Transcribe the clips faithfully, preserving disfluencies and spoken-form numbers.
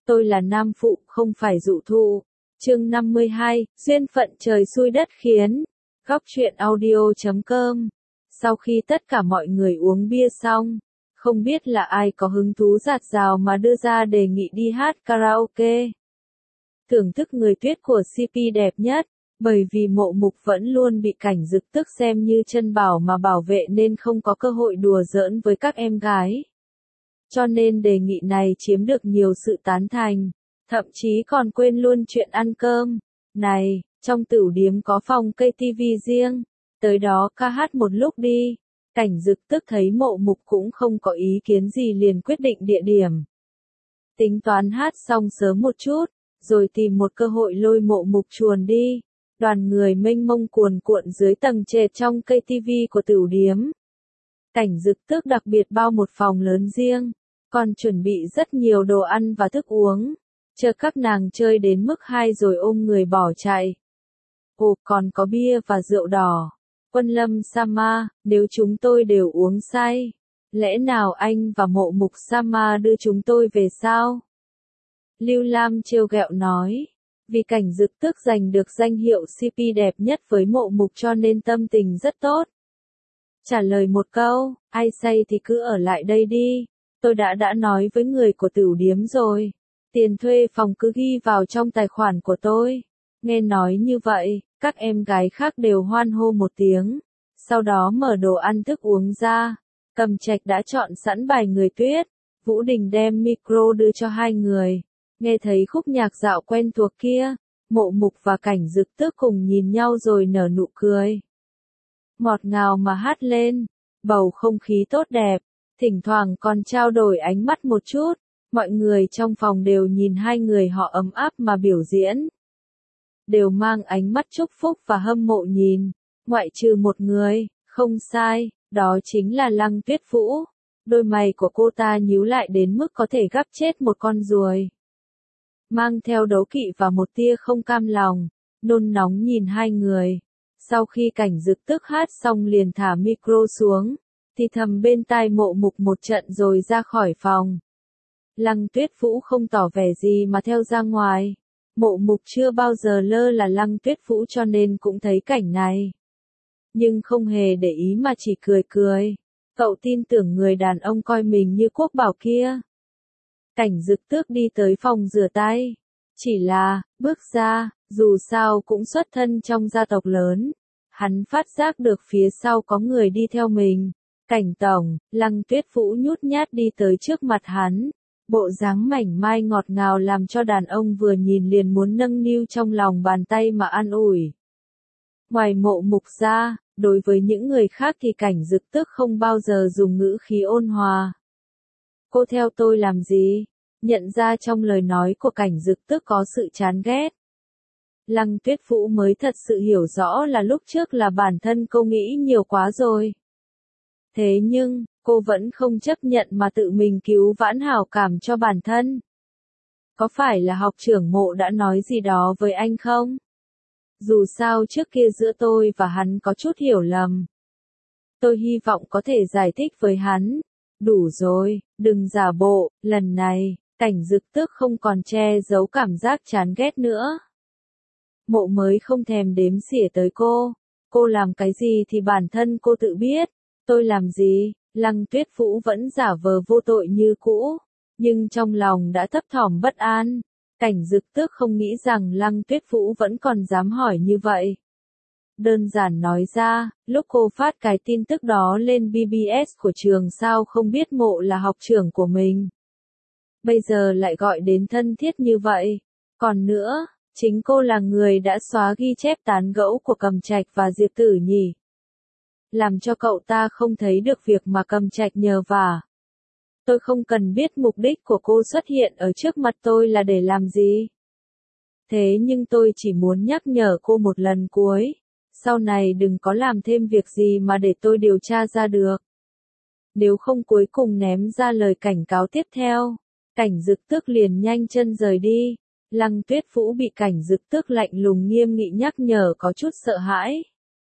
Tôi là nam phụ, không phải dụ thụ. Chương năm mươi hai, duyên phận trời xui đất khiến. Góc truyện audio chấm com. Sau khi tất cả mọi người uống bia xong, không biết là ai có hứng thú dạt dào mà đưa ra đề nghị đi hát karaoke. Thưởng thức người tuyết của xê pê đẹp nhất, bởi vì Mộ Mục vẫn luôn bị Cảnh Dực Tức xem như chân bảo mà bảo vệ nên không có cơ hội đùa giỡn với các em gái. Cho nên đề nghị này chiếm được nhiều sự tán thành, thậm chí còn quên luôn chuyện ăn cơm. Này, trong tửu điếm có phòng cây tivi riêng, tới đó ca hát một lúc đi. Cảnh Dực Tức thấy Mộ Mục cũng không có ý kiến gì liền quyết định địa điểm. Tính toán hát xong sớm một chút, rồi tìm một cơ hội lôi Mộ Mục chuồn đi. Đoàn người mênh mông cuồn cuộn dưới tầng trệt trong cây tivi của tửu điếm. Cảnh Dực Tức đặc biệt bao một phòng lớn riêng, còn chuẩn bị rất nhiều đồ ăn và thức uống, chờ các nàng chơi đến mức hai rồi ôm người bỏ chạy. Ồ, còn có bia và rượu đỏ. Quân Lâm Sama, nếu chúng tôi đều uống say, lẽ nào anh và Mộ Mục Sama đưa chúng tôi về sao? Lưu Lam trêu ghẹo nói. Vì Cảnh Dực Tức giành được danh hiệu xê pê đẹp nhất với Mộ Mục cho nên tâm tình rất tốt. Trả lời một câu, ai say thì cứ ở lại đây đi. Tôi đã đã nói với người của tửu điếm rồi. Tiền thuê phòng cứ ghi vào trong tài khoản của tôi. Nghe nói như vậy, các em gái khác đều hoan hô một tiếng. Sau đó mở đồ ăn thức uống ra. Cầm Trạch đã chọn sẵn bài Người Tuyết. Vũ Đình đem micro đưa cho hai người. Nghe thấy khúc nhạc dạo quen thuộc kia, Mộ Mục và Cảnh Dực Tức cùng nhìn nhau rồi nở nụ cười. Ngọt ngào mà hát lên, bầu không khí tốt đẹp, thỉnh thoảng còn trao đổi ánh mắt một chút, mọi người trong phòng đều nhìn hai người họ ấm áp mà biểu diễn. Đều mang ánh mắt chúc phúc và hâm mộ nhìn, ngoại trừ một người, không sai, đó chính là Lăng Tuyết Vũ. Đôi mày của cô ta nhíu lại đến mức có thể gắp chết một con ruồi. Mang theo đố kỵ và một tia không cam lòng, nôn nóng nhìn hai người. Sau khi Cảnh Dực Tức hát xong liền thả micro xuống, thì thầm bên tai Mộ Mục một trận rồi ra khỏi phòng. Lăng Tuyết Vũ không tỏ vẻ gì mà theo ra ngoài. Mộ Mục chưa bao giờ lơ là Lăng Tuyết Vũ cho nên cũng thấy cảnh này. Nhưng không hề để ý mà chỉ cười cười. Cậu tin tưởng người đàn ông coi mình như quốc bảo kia. Cảnh Dực Tước đi tới phòng rửa tay. Chỉ là, bước ra, dù sao cũng xuất thân trong gia tộc lớn. Hắn phát giác được phía sau có người đi theo mình. Cảnh tổng, Lăng Tuyết Vũ nhút nhát đi tới trước mặt hắn. Bộ dáng mảnh mai ngọt ngào làm cho đàn ông vừa nhìn liền muốn nâng niu trong lòng bàn tay mà an ủi. Ngoài Mộ Mục ra, đối với những người khác thì Cảnh Dực Tước không bao giờ dùng ngữ khí ôn hòa. Cô theo tôi làm gì? Nhận ra trong lời nói của Cảnh Dực Tức có sự chán ghét. Lăng Tuyết Vũ mới thật sự hiểu rõ là lúc trước là bản thân cô nghĩ nhiều quá rồi. Thế nhưng, cô vẫn không chấp nhận mà tự mình cứu vãn hảo cảm cho bản thân. Có phải là học trưởng Mộ đã nói gì đó với anh không? Dù sao trước kia giữa tôi và hắn có chút hiểu lầm. Tôi hy vọng có thể giải thích với hắn. Đủ rồi, đừng giả bộ, lần này, Cảnh Dực Tức không còn che giấu cảm giác chán ghét nữa. Mộ mới không thèm đếm xỉa tới cô. Cô làm cái gì thì bản thân cô tự biết. Tôi làm gì? Lăng Tuyết Vũ vẫn giả vờ vô tội như cũ. Nhưng trong lòng đã thấp thỏm bất an. Cảnh Dực Tước không nghĩ rằng Lăng Tuyết Vũ vẫn còn dám hỏi như vậy. Đơn giản nói ra, lúc cô phát cái tin tức đó lên bê bê ét của trường sao không biết Mộ là học trưởng của mình. Bây giờ lại gọi đến thân thiết như vậy. Còn nữa, chính cô là người đã xóa ghi chép tán gẫu của Cầm Trạch và Diệp Tử nhỉ. Làm cho cậu ta không thấy được việc mà Cầm Trạch nhờ vả. Tôi không cần biết mục đích của cô xuất hiện ở trước mặt tôi là để làm gì. Thế nhưng tôi chỉ muốn nhắc nhở cô một lần cuối. Sau này đừng có làm thêm việc gì mà để tôi điều tra ra được. Nếu không cuối cùng ném ra lời cảnh cáo tiếp theo. Cảnh Dực Tước liền nhanh chân rời đi. Lăng Tuyết Vũ bị Cảnh Dực Tước lạnh lùng nghiêm nghị nhắc nhở có chút sợ hãi.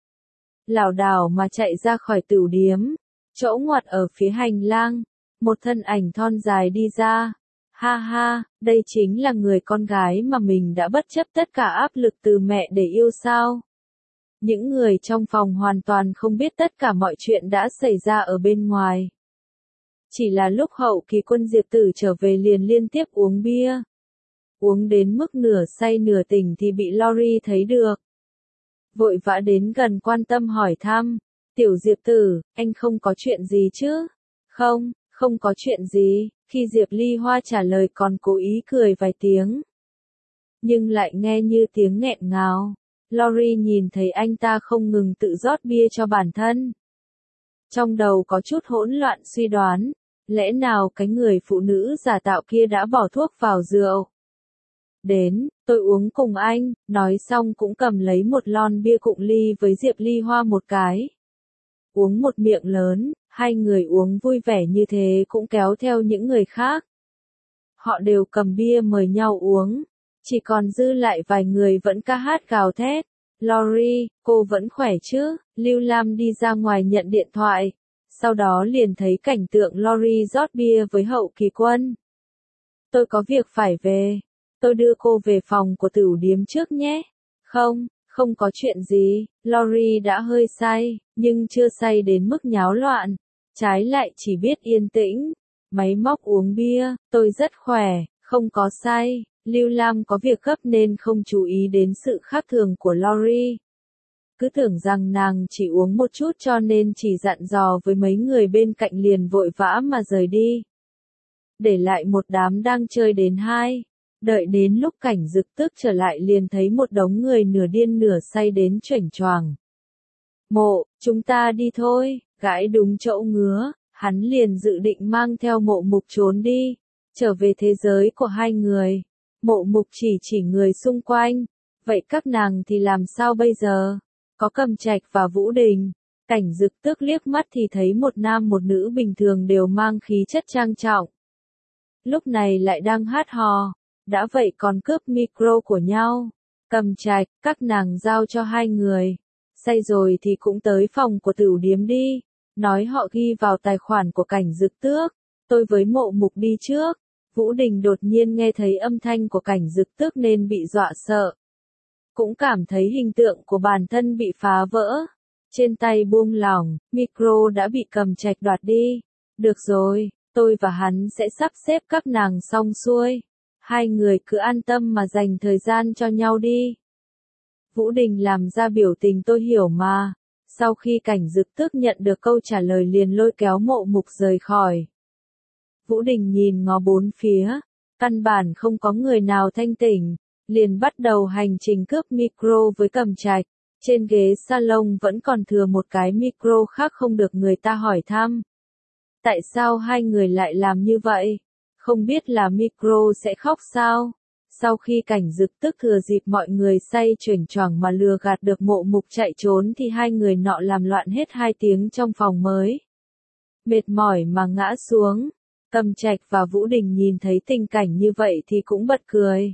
Lảo đảo mà chạy ra khỏi tửu điếm. Chỗ ngoặt ở phía hành lang. Một thân ảnh thon dài đi ra. Ha ha, đây chính là người con gái mà mình đã bất chấp tất cả áp lực từ mẹ để yêu sao? Những người trong phòng hoàn toàn không biết tất cả mọi chuyện đã xảy ra ở bên ngoài. Chỉ là lúc hậu kỳ quân Diệp Tử trở về liền liên tiếp uống bia. Uống đến mức nửa say nửa tỉnh thì bị Lori thấy được. Vội vã đến gần quan tâm hỏi thăm. Tiểu Diệp Tử, anh không có chuyện gì chứ? Không, không có chuyện gì. Khi Diệp Ly Hoa trả lời còn cố ý cười vài tiếng. Nhưng lại nghe như tiếng nghẹn ngào. Lori nhìn thấy anh ta không ngừng tự rót bia cho bản thân. Trong đầu có chút hỗn loạn suy đoán. Lẽ nào cái người phụ nữ giả tạo kia đã bỏ thuốc vào rượu? Đến, tôi uống cùng anh, nói xong cũng cầm lấy một lon bia cụng ly với Diệp Ly Hoa một cái. Uống một miệng lớn, hai người uống vui vẻ như thế cũng kéo theo những người khác. Họ đều cầm bia mời nhau uống, chỉ còn dư lại vài người vẫn ca hát gào thét. Lori, cô vẫn khỏe chứ? Lưu Lam đi ra ngoài nhận điện thoại. Sau đó liền thấy cảnh tượng Lori rót bia với hậu kỳ quân. Tôi có việc phải về. Tôi đưa cô về phòng của tửu điếm trước nhé. Không, không có chuyện gì. Lori đã hơi say, nhưng chưa say đến mức nháo loạn. Trái lại chỉ biết yên tĩnh. Máy móc uống bia, tôi rất khỏe, không có say. Lưu Lam có việc gấp nên không chú ý đến sự khác thường của Lori. Cứ tưởng rằng nàng chỉ uống một chút cho nên chỉ dặn dò với mấy người bên cạnh liền vội vã mà rời đi. Để lại một đám đang chơi đến hai. Đợi đến lúc Cảnh Dực Tức trở lại liền thấy một đống người nửa điên nửa say đến choảnh choàng. Mộ, chúng ta đi thôi, gãi đúng chỗ ngứa, hắn liền dự định mang theo Mộ Mục trốn đi, trở về thế giới của hai người. Mộ Mục chỉ chỉ người xung quanh, vậy các nàng thì làm sao bây giờ? Có Cầm Trạch và Vũ Đình. Cảnh Dực Tức liếc mắt thì thấy một nam một nữ bình thường đều mang khí chất trang trọng. Lúc này lại đang hát hò, đã vậy còn cướp micro của nhau. Cầm Trạch, các nàng giao cho hai người. Say rồi thì cũng tới phòng của tửu điếm đi. Nói họ ghi vào tài khoản của Cảnh Dực Tước. Tôi với Mộ Mục đi trước. Vũ Đình đột nhiên nghe thấy âm thanh của Cảnh Dực Tước nên bị dọa sợ. Cũng cảm thấy hình tượng của bản thân bị phá vỡ. Trên tay buông lỏng, micro đã bị Cầm Trạch đoạt đi. Được rồi, tôi và hắn sẽ sắp xếp các nàng xong xuôi. Hai người cứ an tâm mà dành thời gian cho nhau đi. Vũ Đình làm ra biểu tình tôi hiểu mà. Sau khi Cảnh Dực Tước nhận được câu trả lời liền lôi kéo Mộ Mục rời khỏi. Vũ Đình nhìn ngó bốn phía, căn bản không có người nào thanh tỉnh, liền bắt đầu hành trình cướp micro với Cầm Trạch. Trên ghế salon vẫn còn thừa một cái micro khác không được người ta hỏi thăm. Tại sao hai người lại làm như vậy? Không biết là micro sẽ khóc sao? Sau khi Cảnh Dực Tức thừa dịp mọi người say choảnh choàng mà lừa gạt được Mộ Mục chạy trốn thì hai người nọ làm loạn hết hai tiếng trong phòng mới. Mệt mỏi mà ngã xuống. Cầm Trạch và Vũ Đình nhìn thấy tình cảnh như vậy thì cũng bật cười.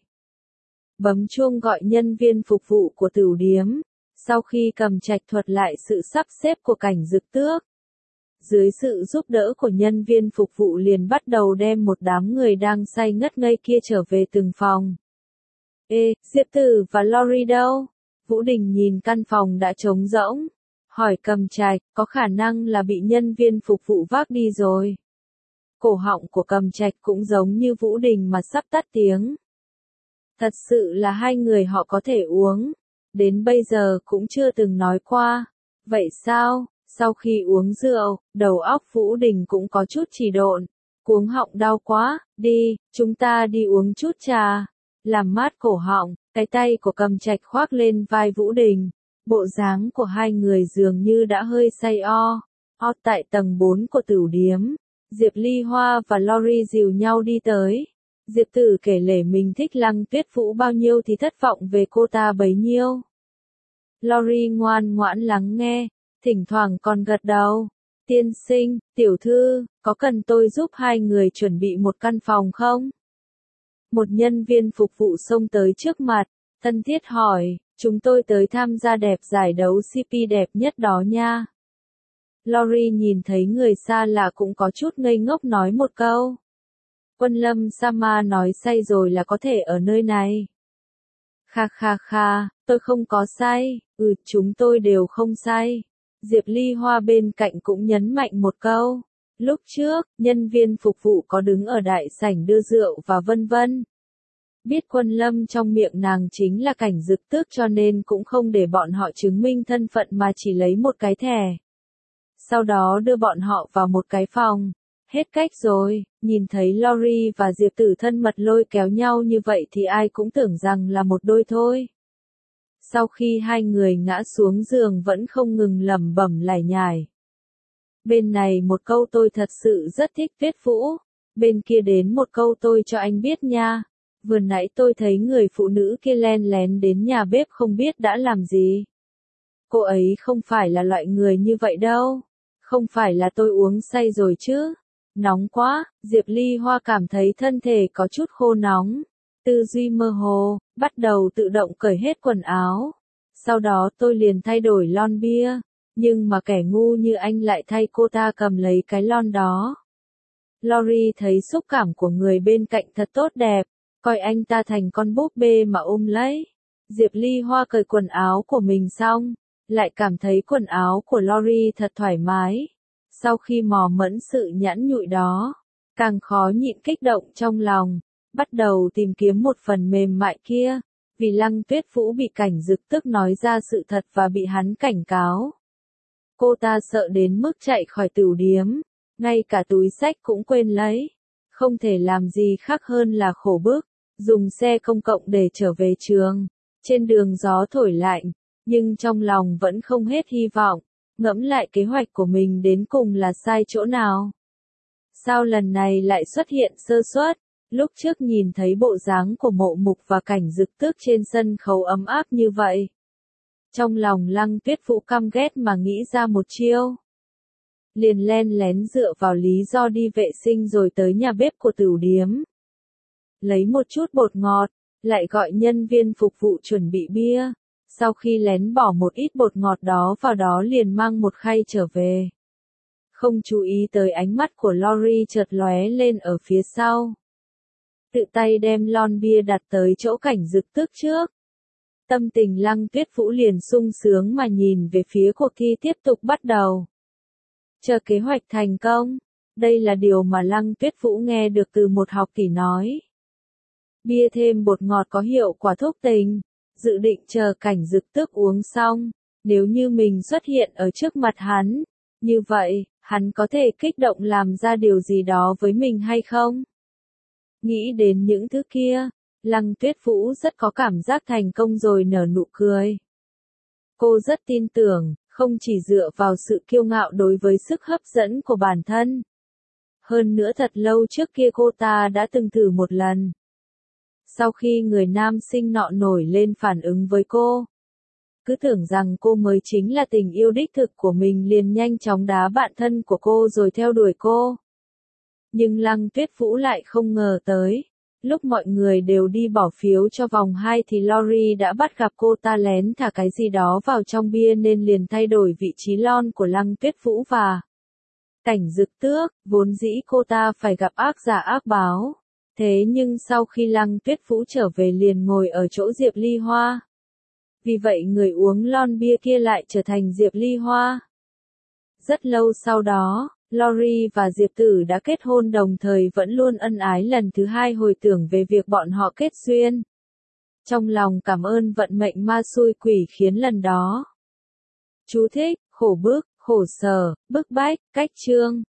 Bấm chuông gọi nhân viên phục vụ của tửu điếm. Sau khi Cầm Trạch thuật lại sự sắp xếp của Cảnh Dực Tước, dưới sự giúp đỡ của nhân viên phục vụ liền bắt đầu đem một đám người đang say ngất ngây kia trở về từng phòng. Ê, Diệp Tử và Lori đâu? Vũ Đình nhìn căn phòng đã trống rỗng. Hỏi Cầm Trạch, có khả năng là bị nhân viên phục vụ vác đi rồi. Cổ họng của Cầm Trạch cũng giống như Vũ Đình mà sắp tắt tiếng. Thật sự là hai người họ có thể uống. Đến bây giờ cũng chưa từng nói qua. Vậy sao? Sau khi uống rượu, đầu óc Vũ Đình cũng có chút trì độn. Cuống họng đau quá, đi, chúng ta đi uống chút trà. Làm mát cổ họng, cái tay của Cầm Trạch khoác lên vai Vũ Đình. Bộ dáng của hai người dường như đã hơi say o. O tại tầng bốn của tửu điếm. Diệp Ly Hoa và Lori dìu nhau đi tới. Diệp Tử kể lể mình thích Lăng Tuyết Vũ bao nhiêu thì thất vọng về cô ta bấy nhiêu. Lori ngoan ngoãn lắng nghe, thỉnh thoảng còn gật đầu. Tiên sinh, tiểu thư, có cần tôi giúp hai người chuẩn bị một căn phòng không? Một nhân viên phục vụ xông tới trước mặt, thân thiết hỏi, chúng tôi tới tham gia đẹp giải đấu xê pê đẹp nhất đó nha. Lori nhìn thấy người xa lạ cũng có chút ngây ngốc nói một câu. Quân Lâm Sama nói say rồi là có thể ở nơi này. Kha kha kha, tôi không có say, ừ chúng tôi đều không say. Diệp Ly Hoa bên cạnh cũng nhấn mạnh một câu. Lúc trước, nhân viên phục vụ có đứng ở đại sảnh đưa rượu và vân vân. Biết Quân Lâm trong miệng nàng chính là Cảnh Dực Tước cho nên cũng không để bọn họ chứng minh thân phận mà chỉ lấy một cái thẻ. Sau đó đưa bọn họ vào một cái phòng. Hết cách rồi, nhìn thấy Lori và Diệp Tử thân mật lôi kéo nhau như vậy thì ai cũng tưởng rằng là một đôi thôi. Sau khi hai người ngã xuống giường vẫn không ngừng lẩm bẩm lải nhải. Bên này một câu tôi thật sự rất thích Tuyết Vũ, bên kia đến một câu tôi cho anh biết nha. Vừa nãy tôi thấy người phụ nữ kia len lén đến nhà bếp không biết đã làm gì. Cô ấy không phải là loại người như vậy đâu. Không phải là tôi uống say rồi chứ. Nóng quá, Diệp Ly Hoa cảm thấy thân thể có chút khô nóng. Tư duy mơ hồ, bắt đầu tự động cởi hết quần áo. Sau đó tôi liền thay đổi lon bia. Nhưng mà kẻ ngu như anh lại thay cô ta cầm lấy cái lon đó. Lori thấy xúc cảm của người bên cạnh thật tốt đẹp. Coi anh ta thành con búp bê mà ôm lấy. Diệp Ly Hoa cởi quần áo của mình xong. Lại cảm thấy quần áo của Lori thật thoải mái. Sau khi mò mẫm sự nhẵn nhụi đó, càng khó nhịn kích động trong lòng, bắt đầu tìm kiếm một phần mềm mại kia, vì Lăng Tuyết Vũ bị Cảnh Dực Tước nói ra sự thật và bị hắn cảnh cáo. Cô ta sợ đến mức chạy khỏi tửu điếm, ngay cả túi xách cũng quên lấy, không thể làm gì khác hơn là khổ bức, dùng xe công cộng để trở về trường. Trên đường gió thổi lạnh, nhưng trong lòng vẫn không hết hy vọng. Ngẫm lại kế hoạch của mình đến cùng là sai chỗ nào? Sao lần này lại xuất hiện sơ suất? Lúc trước nhìn thấy bộ dáng của Mộ Mục và Cảnh Dực Tước trên sân khấu ấm áp như vậy. Trong lòng Lăng Tuyết Vũ căm ghét mà nghĩ ra một chiêu. Liền len lén dựa vào lý do đi vệ sinh rồi tới nhà bếp của tửu điếm. Lấy một chút bột ngọt, lại gọi nhân viên phục vụ chuẩn bị bia. Sau khi lén bỏ một ít bột ngọt đó vào đó liền mang một khay trở về. Không chú ý tới ánh mắt của Lori chợt lóe lên ở phía sau. Tự tay đem lon bia đặt tới chỗ Cảnh Dực Tước trước. Tâm tình Lăng Tuyết Vũ liền sung sướng mà nhìn về phía cuộc thi tiếp tục bắt đầu. Chờ kế hoạch thành công. Đây là điều mà Lăng Tuyết Vũ nghe được từ một học tỷ nói. Bia thêm bột ngọt có hiệu quả thúc tình. Dự định chờ Cảnh Dực Tước uống xong, nếu như mình xuất hiện ở trước mặt hắn, như vậy, hắn có thể kích động làm ra điều gì đó với mình hay không? Nghĩ đến những thứ kia, Lăng Tuyết Vũ rất có cảm giác thành công rồi nở nụ cười. Cô rất tin tưởng, không chỉ dựa vào sự kiêu ngạo đối với sức hấp dẫn của bản thân. Hơn nữa thật lâu trước kia cô ta đã từng thử một lần. Sau khi người nam sinh nọ nổi lên phản ứng với cô, cứ tưởng rằng cô mới chính là tình yêu đích thực của mình liền nhanh chóng đá bạn thân của cô rồi theo đuổi cô. Nhưng Lăng Tuyết Vũ lại không ngờ tới, lúc mọi người đều đi bỏ phiếu cho vòng hai thì Lori đã bắt gặp cô ta lén thả cái gì đó vào trong bia nên liền thay đổi vị trí lon của Lăng Tuyết Vũ và Cảnh Dực Tước, vốn dĩ cô ta phải gặp ác giả ác báo. Thế nhưng sau khi Lăng Tuyết Vũ trở về liền ngồi ở chỗ Diệp Ly Hoa. Vì vậy người uống lon bia kia lại trở thành Diệp Ly Hoa. Rất lâu sau đó, Lori và Diệp Tử đã kết hôn đồng thời vẫn luôn ân ái lần thứ hai hồi tưởng về việc bọn họ kết duyên. Trong lòng cảm ơn vận mệnh ma xui quỷ khiến lần đó. Chú thích, khổ bức, khổ sở, bức bách, cách chương.